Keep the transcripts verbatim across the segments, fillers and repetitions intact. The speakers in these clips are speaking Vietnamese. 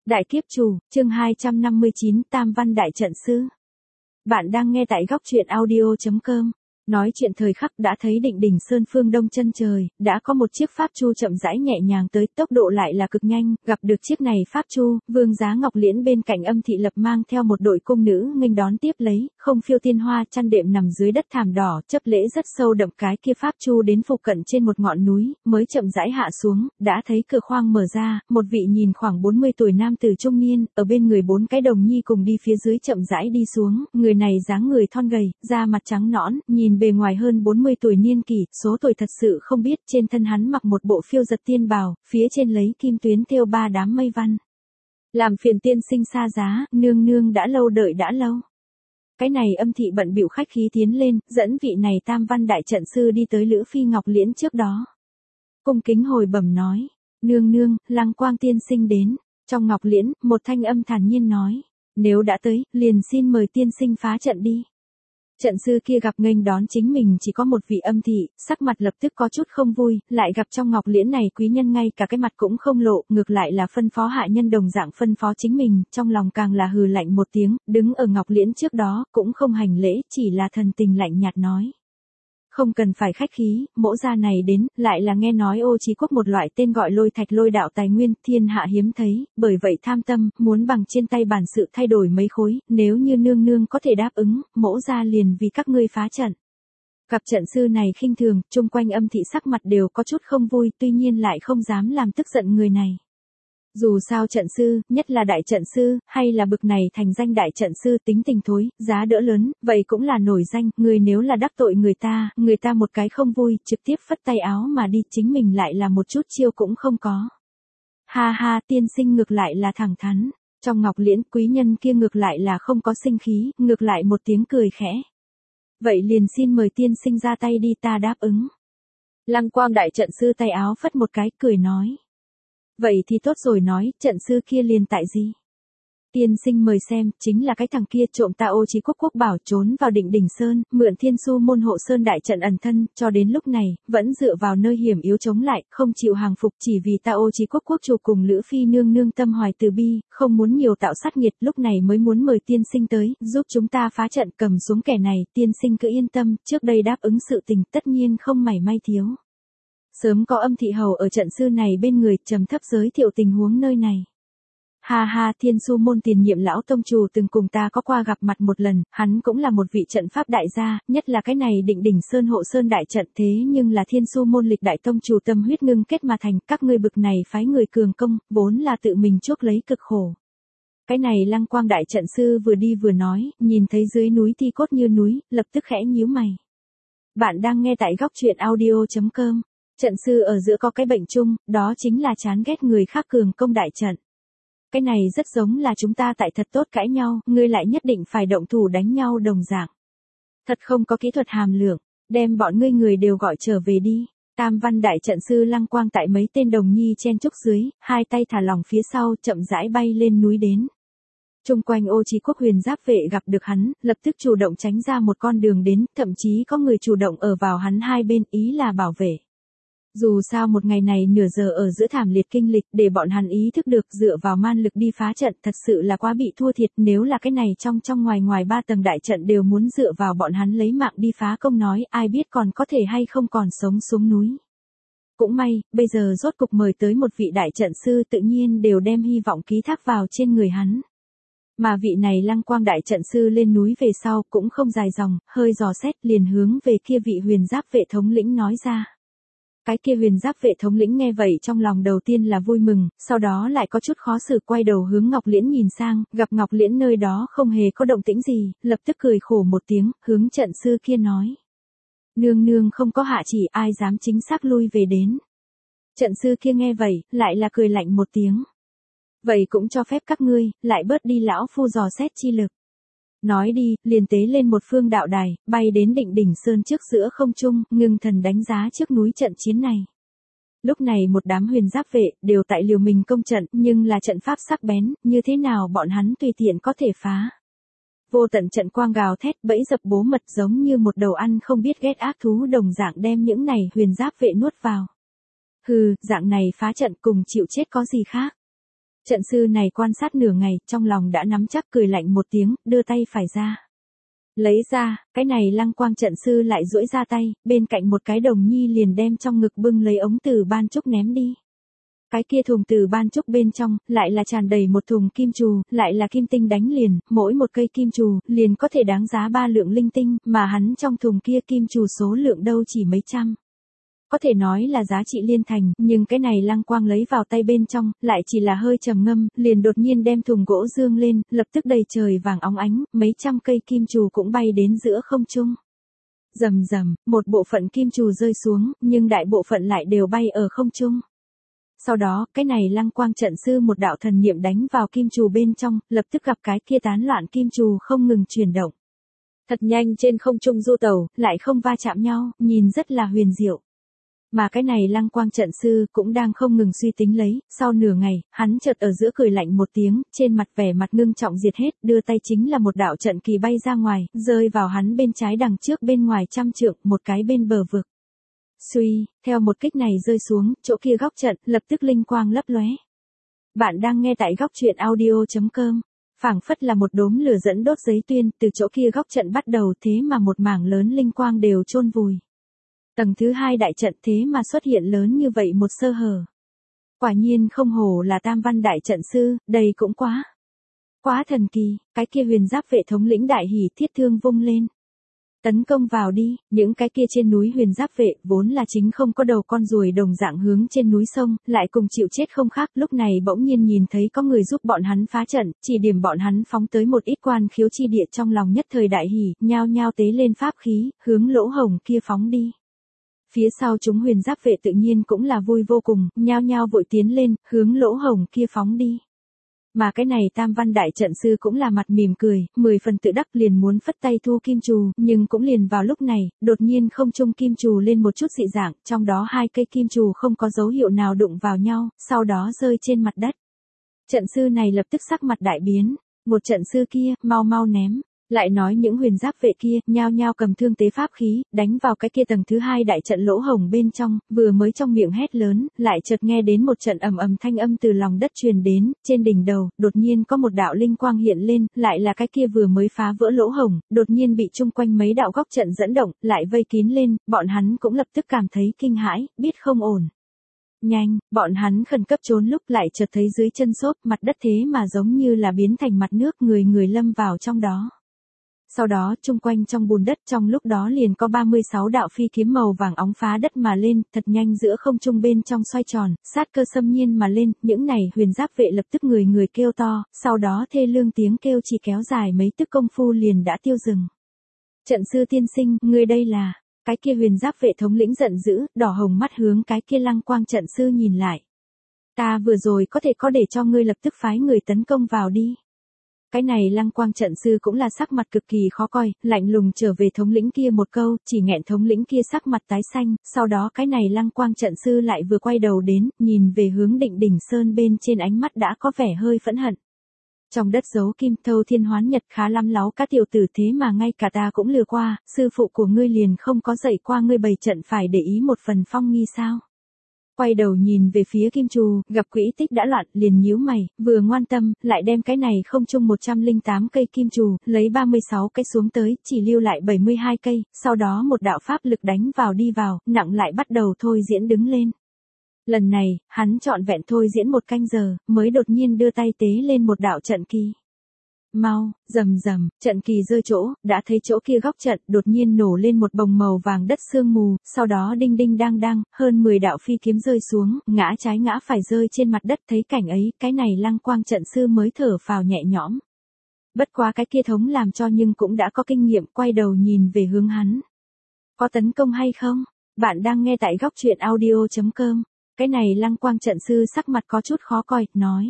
Đại kiếp chủ, chương hai trăm năm mươi chín, Tam Văn Đại Trận Sư. Bạn đang nghe tại góc truyện audio chấm com. Nói chuyện thời khắc đã thấy Định Đỉnh Sơn phương đông chân trời, đã có một chiếc pháp chu chậm rãi nhẹ nhàng tới, tốc độ lại là cực nhanh, gặp được chiếc này pháp chu, Vương Giá Ngọc Liễn bên cạnh Âm Thị Lập mang theo một đội cung nữ nghênh đón tiếp lấy, không phiêu tiên hoa chăn đệm nằm dưới đất thảm đỏ, chấp lễ rất sâu đậm. Cái kia pháp chu đến phụ cận trên một ngọn núi, mới chậm rãi hạ xuống, đã thấy cửa khoang mở ra, một vị nhìn khoảng bốn mươi tuổi nam tử trung niên, ở bên người bốn cái đồng nhi cùng đi phía dưới chậm rãi đi xuống, người này dáng người thon gầy, da mặt trắng nõn, nhìn bề ngoài hơn bốn mươi tuổi niên kỷ, số tuổi thật sự không biết, trên thân hắn mặc một bộ phiêu giật tiên bào, phía trên lấy kim tuyến thêu ba đám mây văn. Làm phiền tiên sinh xa giá, nương nương đã lâu đợi đã lâu. Cái này Âm Thị bận bịu khách khí tiến lên, dẫn vị này Tam Văn Đại Trận Sư đi tới Lữ Phi Ngọc Liễn trước đó. Cung kính hồi bẩm nói, nương nương, Lăng Quang tiên sinh đến. Trong Ngọc Liễn, một thanh âm thản nhiên nói, nếu đã tới, liền xin mời tiên sinh phá trận đi. Trận sư kia gặp nghênh đón chính mình chỉ có một vị Âm Thị, sắc mặt lập tức có chút không vui, lại gặp trong Ngọc Liễn này quý nhân ngay cả cái mặt cũng không lộ, ngược lại là phân phó hạ nhân đồng dạng phân phó chính mình, trong lòng càng là hừ lạnh một tiếng, đứng ở Ngọc Liễn trước đó, cũng không hành lễ, chỉ là thần tình lạnh nhạt nói. Không cần phải khách khí, mỗ gia này đến, lại là nghe nói Ô Chí Quốc một loại tên gọi lôi thạch lôi đạo tài nguyên, thiên hạ hiếm thấy, bởi vậy tham tâm, muốn bằng trên tay bản sự thay đổi mấy khối, nếu như nương nương có thể đáp ứng, mỗ gia liền vì các ngươi phá trận. Gặp trận sư này khinh thường, chung quanh Âm Thị sắc mặt đều có chút không vui, tuy nhiên lại không dám làm tức giận người này. Dù sao trận sư, nhất là đại trận sư, hay là bực này thành danh đại trận sư tính tình thối, giá đỡ lớn, vậy cũng là nổi danh, người nếu là đắc tội người ta, người ta một cái không vui, trực tiếp phất tay áo mà đi, chính mình lại là một chút chiêu cũng không có. Ha ha, tiên sinh ngược lại là thẳng thắn, trong Ngọc Liễn quý nhân kia ngược lại là không có sinh khí, ngược lại một tiếng cười khẽ. Vậy liền xin mời tiên sinh ra tay đi, ta đáp ứng. Lăng Quang đại trận sư tay áo phất một cái, cười nói. Vậy thì tốt rồi, nói, trận sư kia liền tại gì? Tiên sinh mời xem, chính là cái thằng kia trộm ta Ô Chí Quốc quốc bảo, trốn vào Định Đỉnh Sơn, mượn Thiên Su môn hộ sơn đại trận ẩn thân, cho đến lúc này, vẫn dựa vào nơi hiểm yếu chống lại, không chịu hàng phục, chỉ vì ta Ô Chí Quốc quốc chủ cùng Lữ Phi nương nương tâm hoài từ bi, không muốn nhiều tạo sát nghiệt, lúc này mới muốn mời tiên sinh tới, giúp chúng ta phá trận, cầm xuống kẻ này, tiên sinh cứ yên tâm, trước đây đáp ứng sự tình, tất nhiên không mảy may thiếu. Sớm có Âm Thị hầu ở trận sư này bên người, trầm thấp giới thiệu tình huống nơi này. Ha ha, Thiên Su môn tiền nhiệm lão tông chủ từng cùng ta có qua gặp mặt một lần, hắn cũng là một vị trận pháp đại gia, nhất là cái này Định Đỉnh Sơn hộ sơn đại trận, thế nhưng là Thiên Su môn lịch đại tông chủ tâm huyết ngưng kết mà thành, các ngươi bực này phái người cường công, vốn là tự mình chuốc lấy cực khổ. Cái này Lăng Quang đại trận sư vừa đi vừa nói, nhìn thấy dưới núi thi cốt như núi, lập tức khẽ nhíu mày. Bạn đang nghe tại góc truyện audio chấm com. Trận sư ở giữa có cái bệnh chung, đó chính là chán ghét người khác cường công đại trận. Cái này rất giống là chúng ta tại thật tốt cãi nhau, ngươi lại nhất định phải động thủ đánh nhau đồng dạng. Thật không có kỹ thuật hàm lượng, đem bọn ngươi người đều gọi trở về đi. Tam Văn Đại Trận Sư Lăng Quang tại mấy tên đồng nhi chen chúc dưới, hai tay thả lỏng phía sau, chậm rãi bay lên núi đến. Trung quanh Ô Chí Quốc huyền giáp vệ gặp được hắn, lập tức chủ động tránh ra một con đường đến, thậm chí có người chủ động ở vào hắn hai bên, ý là bảo vệ. Dù sao một ngày này nửa giờ ở giữa thảm liệt kinh lịch, để bọn hắn ý thức được dựa vào man lực đi phá trận thật sự là quá bị thua thiệt, nếu là cái này trong trong ngoài ngoài ba tầng đại trận đều muốn dựa vào bọn hắn lấy mạng đi phá công nói, ai biết còn có thể hay không còn sống xuống núi. Cũng may, bây giờ rốt cục mời tới một vị đại trận sư, tự nhiên đều đem hy vọng ký thác vào trên người hắn. Mà vị này Lăng Quang đại trận sư lên núi về sau, cũng không dài dòng, hơi dò xét liền hướng về kia vị huyền giáp vệ thống lĩnh nói ra. Cái kia huyền giáp vệ thống lĩnh nghe vậy trong lòng đầu tiên là vui mừng, sau đó lại có chút khó xử, quay đầu hướng Ngọc Liễn nhìn sang, gặp Ngọc Liễn nơi đó không hề có động tĩnh gì, lập tức cười khổ một tiếng, hướng trận sư kia nói. Nương nương không có hạ chỉ, ai dám chính xác lui về đến. Trận sư kia nghe vậy, lại là cười lạnh một tiếng. Vậy cũng cho phép các ngươi, lại bớt đi lão phu dò xét chi lực. Nói đi, liền tế lên một phương đạo đài, bay đến Định Đỉnh Sơn trước giữa không trung, ngưng thần đánh giá trước núi trận chiến này. Lúc này một đám huyền giáp vệ, đều tại liều mình công trận, nhưng là trận pháp sắc bén, như thế nào bọn hắn tùy tiện có thể phá. Vô tận trận quang gào thét, bẫy dập bố mật giống như một đầu ăn không biết ghét ác thú đồng dạng đem những này huyền giáp vệ nuốt vào. Hừ, dạng này phá trận cùng chịu chết có gì khác. Trận sư này quan sát nửa ngày, trong lòng đã nắm chắc, cười lạnh một tiếng, đưa tay phải ra. Lấy ra, cái này Lăng Quang trận sư lại duỗi ra tay, bên cạnh một cái đồng nhi liền đem trong ngực bưng lấy ống từ ban trúc ném đi. Cái kia thùng từ ban trúc bên trong, lại là tràn đầy một thùng kim trù, lại là kim tinh đánh liền, mỗi một cây kim trù, liền có thể đáng giá ba lượng linh tinh, mà hắn trong thùng kia kim trù số lượng đâu chỉ mấy trăm. Có thể nói là giá trị liên thành, nhưng cái này Lăng Quang lấy vào tay bên trong, lại chỉ là hơi trầm ngâm, liền đột nhiên đem thùng gỗ dương lên, lập tức đầy trời vàng óng ánh, mấy trăm cây kim trù cũng bay đến giữa không trung. Rầm rầm, một bộ phận kim trù rơi xuống, nhưng đại bộ phận lại đều bay ở không trung. Sau đó, cái này Lăng Quang trận sư một đạo thần niệm đánh vào kim trù bên trong, lập tức gặp cái kia tán loạn kim trù không ngừng chuyển động. Thật nhanh trên không trung du tàu, lại không va chạm nhau, nhìn rất là huyền diệu. Mà cái này Lăng Quang trận sư cũng đang không ngừng suy tính lấy, sau nửa ngày, hắn chợt ở giữa cười lạnh một tiếng, trên mặt vẻ mặt ngưng trọng diệt hết, đưa tay chính là một đạo trận kỳ bay ra ngoài, rơi vào hắn bên trái đằng trước bên ngoài trăm trượng, một cái bên bờ vực. Suy, theo một kích này rơi xuống, chỗ kia góc trận, lập tức linh quang lấp lóe. Bạn đang nghe tại góc truyện audio chấm com. Phảng phất là một đốm lửa dẫn đốt giấy tuyên, từ chỗ kia góc trận bắt đầu thế mà một mảng lớn linh quang đều chôn vùi. Tầng thứ hai đại trận thế mà xuất hiện lớn như vậy một sơ hở. Quả nhiên không hổ là tam văn đại trận sư, đây cũng quá. Quá thần kỳ, cái kia huyền giáp vệ thống lĩnh đại hỉ thiết thương vung lên. Tấn công vào đi, những cái kia trên núi huyền giáp vệ vốn là chính không có đầu con ruồi đồng dạng hướng trên núi sông, lại cùng chịu chết không khác, lúc này bỗng nhiên nhìn thấy có người giúp bọn hắn phá trận, chỉ điểm bọn hắn phóng tới một ít quan khiếu chi địa trong lòng nhất thời đại hỉ, nhao nhao tế lên pháp khí, hướng lỗ hổng kia phóng đi. Phía sau chúng huyền giáp vệ tự nhiên cũng là vui vô cùng, nhao nhao vội tiến lên, hướng lỗ hổng kia phóng đi. Mà cái này tam văn đại trận sư cũng là mặt mỉm cười, mười phần tự đắc liền muốn phất tay thu kim trù, nhưng cũng liền vào lúc này, đột nhiên không trung kim trù lên một chút dị dạng, trong đó hai cây kim trù không có dấu hiệu nào đụng vào nhau, sau đó rơi trên mặt đất. Trận sư này lập tức sắc mặt đại biến, một trận sư kia, mau mau ném. Lại nói những huyền giáp vệ kia, nhao nhao cầm thương tế pháp khí, đánh vào cái kia tầng thứ hai đại trận lỗ hổng bên trong, vừa mới trong miệng hét lớn, lại chợt nghe đến một trận ầm ầm thanh âm từ lòng đất truyền đến, trên đỉnh đầu, đột nhiên có một đạo linh quang hiện lên, lại là cái kia vừa mới phá vỡ lỗ hổng, đột nhiên bị chung quanh mấy đạo góc trận dẫn động, lại vây kín lên, bọn hắn cũng lập tức cảm thấy kinh hãi, biết không ổn. Nhanh, bọn hắn khẩn cấp trốn lúc lại chợt thấy dưới chân xốp, mặt đất thế mà giống như là biến thành mặt nước, người người lâm vào trong đó. Sau đó, chung quanh trong bùn đất trong lúc đó liền có ba mươi sáu đạo phi kiếm màu vàng óng phá đất mà lên, thật nhanh giữa không trung bên trong xoay tròn, sát cơ xâm nhiên mà lên, những này huyền giáp vệ lập tức người người kêu to, sau đó thê lương tiếng kêu chỉ kéo dài mấy tức công phu liền đã tiêu dừng. Trận sư tiên sinh, ngươi đây là, cái kia huyền giáp vệ thống lĩnh giận dữ, đỏ hồng mắt hướng cái kia Lăng Quang trận sư nhìn lại. Ta vừa rồi có thể có để cho ngươi lập tức phái người tấn công vào đi. Cái này Lăng Quang trận sư cũng là sắc mặt cực kỳ khó coi, lạnh lùng trở về thống lĩnh kia một câu, chỉ nghẹn thống lĩnh kia sắc mặt tái xanh, sau đó cái này Lăng Quang trận sư lại vừa quay đầu đến, nhìn về hướng Định Đỉnh Sơn bên trên, ánh mắt đã có vẻ hơi phẫn hận. Trong đất giấu kim, thâu thiên hoán nhật, khá lắm láu cá tiểu tử, thế mà ngay cả ta cũng lừa qua, sư phụ của ngươi liền không có dạy qua ngươi bày trận phải để ý một phần phong nghi sao? Quay đầu nhìn về phía kim trù, gặp quỹ tích đã loạn, liền nhíu mày, vừa ngoan tâm, lại đem cái này không chung một trăm lẻ tám cây kim trù, lấy ba mươi sáu cái xuống tới, chỉ lưu lại bảy mươi hai cây, sau đó một đạo pháp lực đánh vào đi vào, nặng lại bắt đầu thôi diễn đứng lên. Lần này, hắn trọn vẹn thôi diễn một canh giờ, mới đột nhiên đưa tay tế lên một đạo trận kỳ. Mau, rầm rầm, trận kỳ rơi chỗ, đã thấy chỗ kia góc trận, đột nhiên nổ lên một bồng màu vàng đất sương mù, sau đó đinh đinh đang đang, hơn mười đạo phi kiếm rơi xuống, ngã trái ngã phải rơi trên mặt đất, thấy cảnh ấy, cái này Lăng Quang trận sư mới thở phào nhẹ nhõm. Bất quá cái kia thống làm cho nhưng cũng đã có kinh nghiệm, quay đầu nhìn về hướng hắn. Có tấn công hay không? Bạn đang nghe tại góc truyện audio chấm com. Cái này Lăng Quang trận sư sắc mặt có chút khó coi, nói.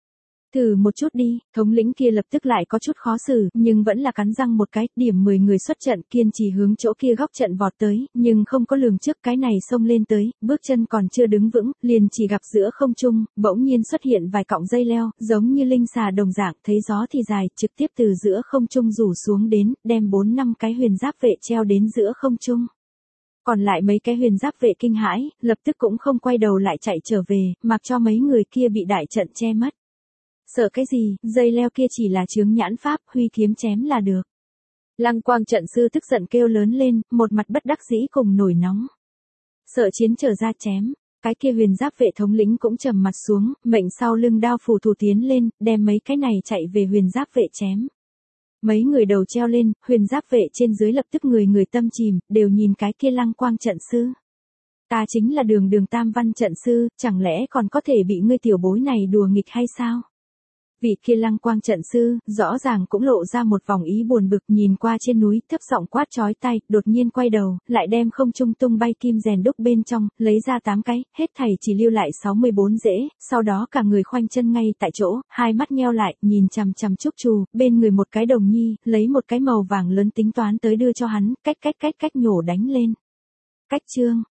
Thử một chút đi, thống lĩnh kia lập tức lại có chút khó xử, nhưng vẫn là cắn răng một cái, điểm mười người xuất trận, kiên trì hướng chỗ kia góc trận vọt tới, nhưng không có lường trước cái này xông lên tới, bước chân còn chưa đứng vững, liền chỉ gặp giữa không trung, bỗng nhiên xuất hiện vài cọng dây leo, giống như linh xà đồng dạng, thấy gió thì dài, trực tiếp từ giữa không trung rủ xuống đến, đem bốn năm cái huyền giáp vệ treo đến giữa không trung. Còn lại mấy cái huyền giáp vệ kinh hãi, lập tức cũng không quay đầu lại chạy trở về, mặc cho mấy người kia bị đại trận che mất. Sợ cái gì, dây leo kia chỉ là chướng nhãn pháp, huy kiếm chém là được. Lăng Quang trận sư tức giận kêu lớn lên, một mặt bất đắc dĩ cùng nổi nóng. Sợ chiến trở ra chém, cái kia huyền giáp vệ thống lĩnh cũng trầm mặt xuống, mệnh sau lưng đao phủ thủ tiến lên, đem mấy cái này chạy về huyền giáp vệ chém. Mấy người đầu treo lên, huyền giáp vệ trên dưới lập tức người người tâm chìm, đều nhìn cái kia Lăng Quang trận sư. Ta chính là đường đường tam văn trận sư, chẳng lẽ còn có thể bị ngươi tiểu bối này đùa nghịch hay sao? Vị kia Lăng Quang trận sư, rõ ràng cũng lộ ra một vòng ý buồn bực, nhìn qua trên núi, thấp giọng quát chói tai, đột nhiên quay đầu, lại đem không trung tung bay kim rèn đúc bên trong, lấy ra tám cái, hết thảy chỉ lưu lại sáu mươi bốn rễ, sau đó cả người khoanh chân ngay tại chỗ, hai mắt nheo lại, nhìn chằm chằm Trúc Trù, bên người một cái đồng nhi, lấy một cái màu vàng lớn tính toán tới đưa cho hắn, cách cách cách cách nhổ đánh lên. Cách chương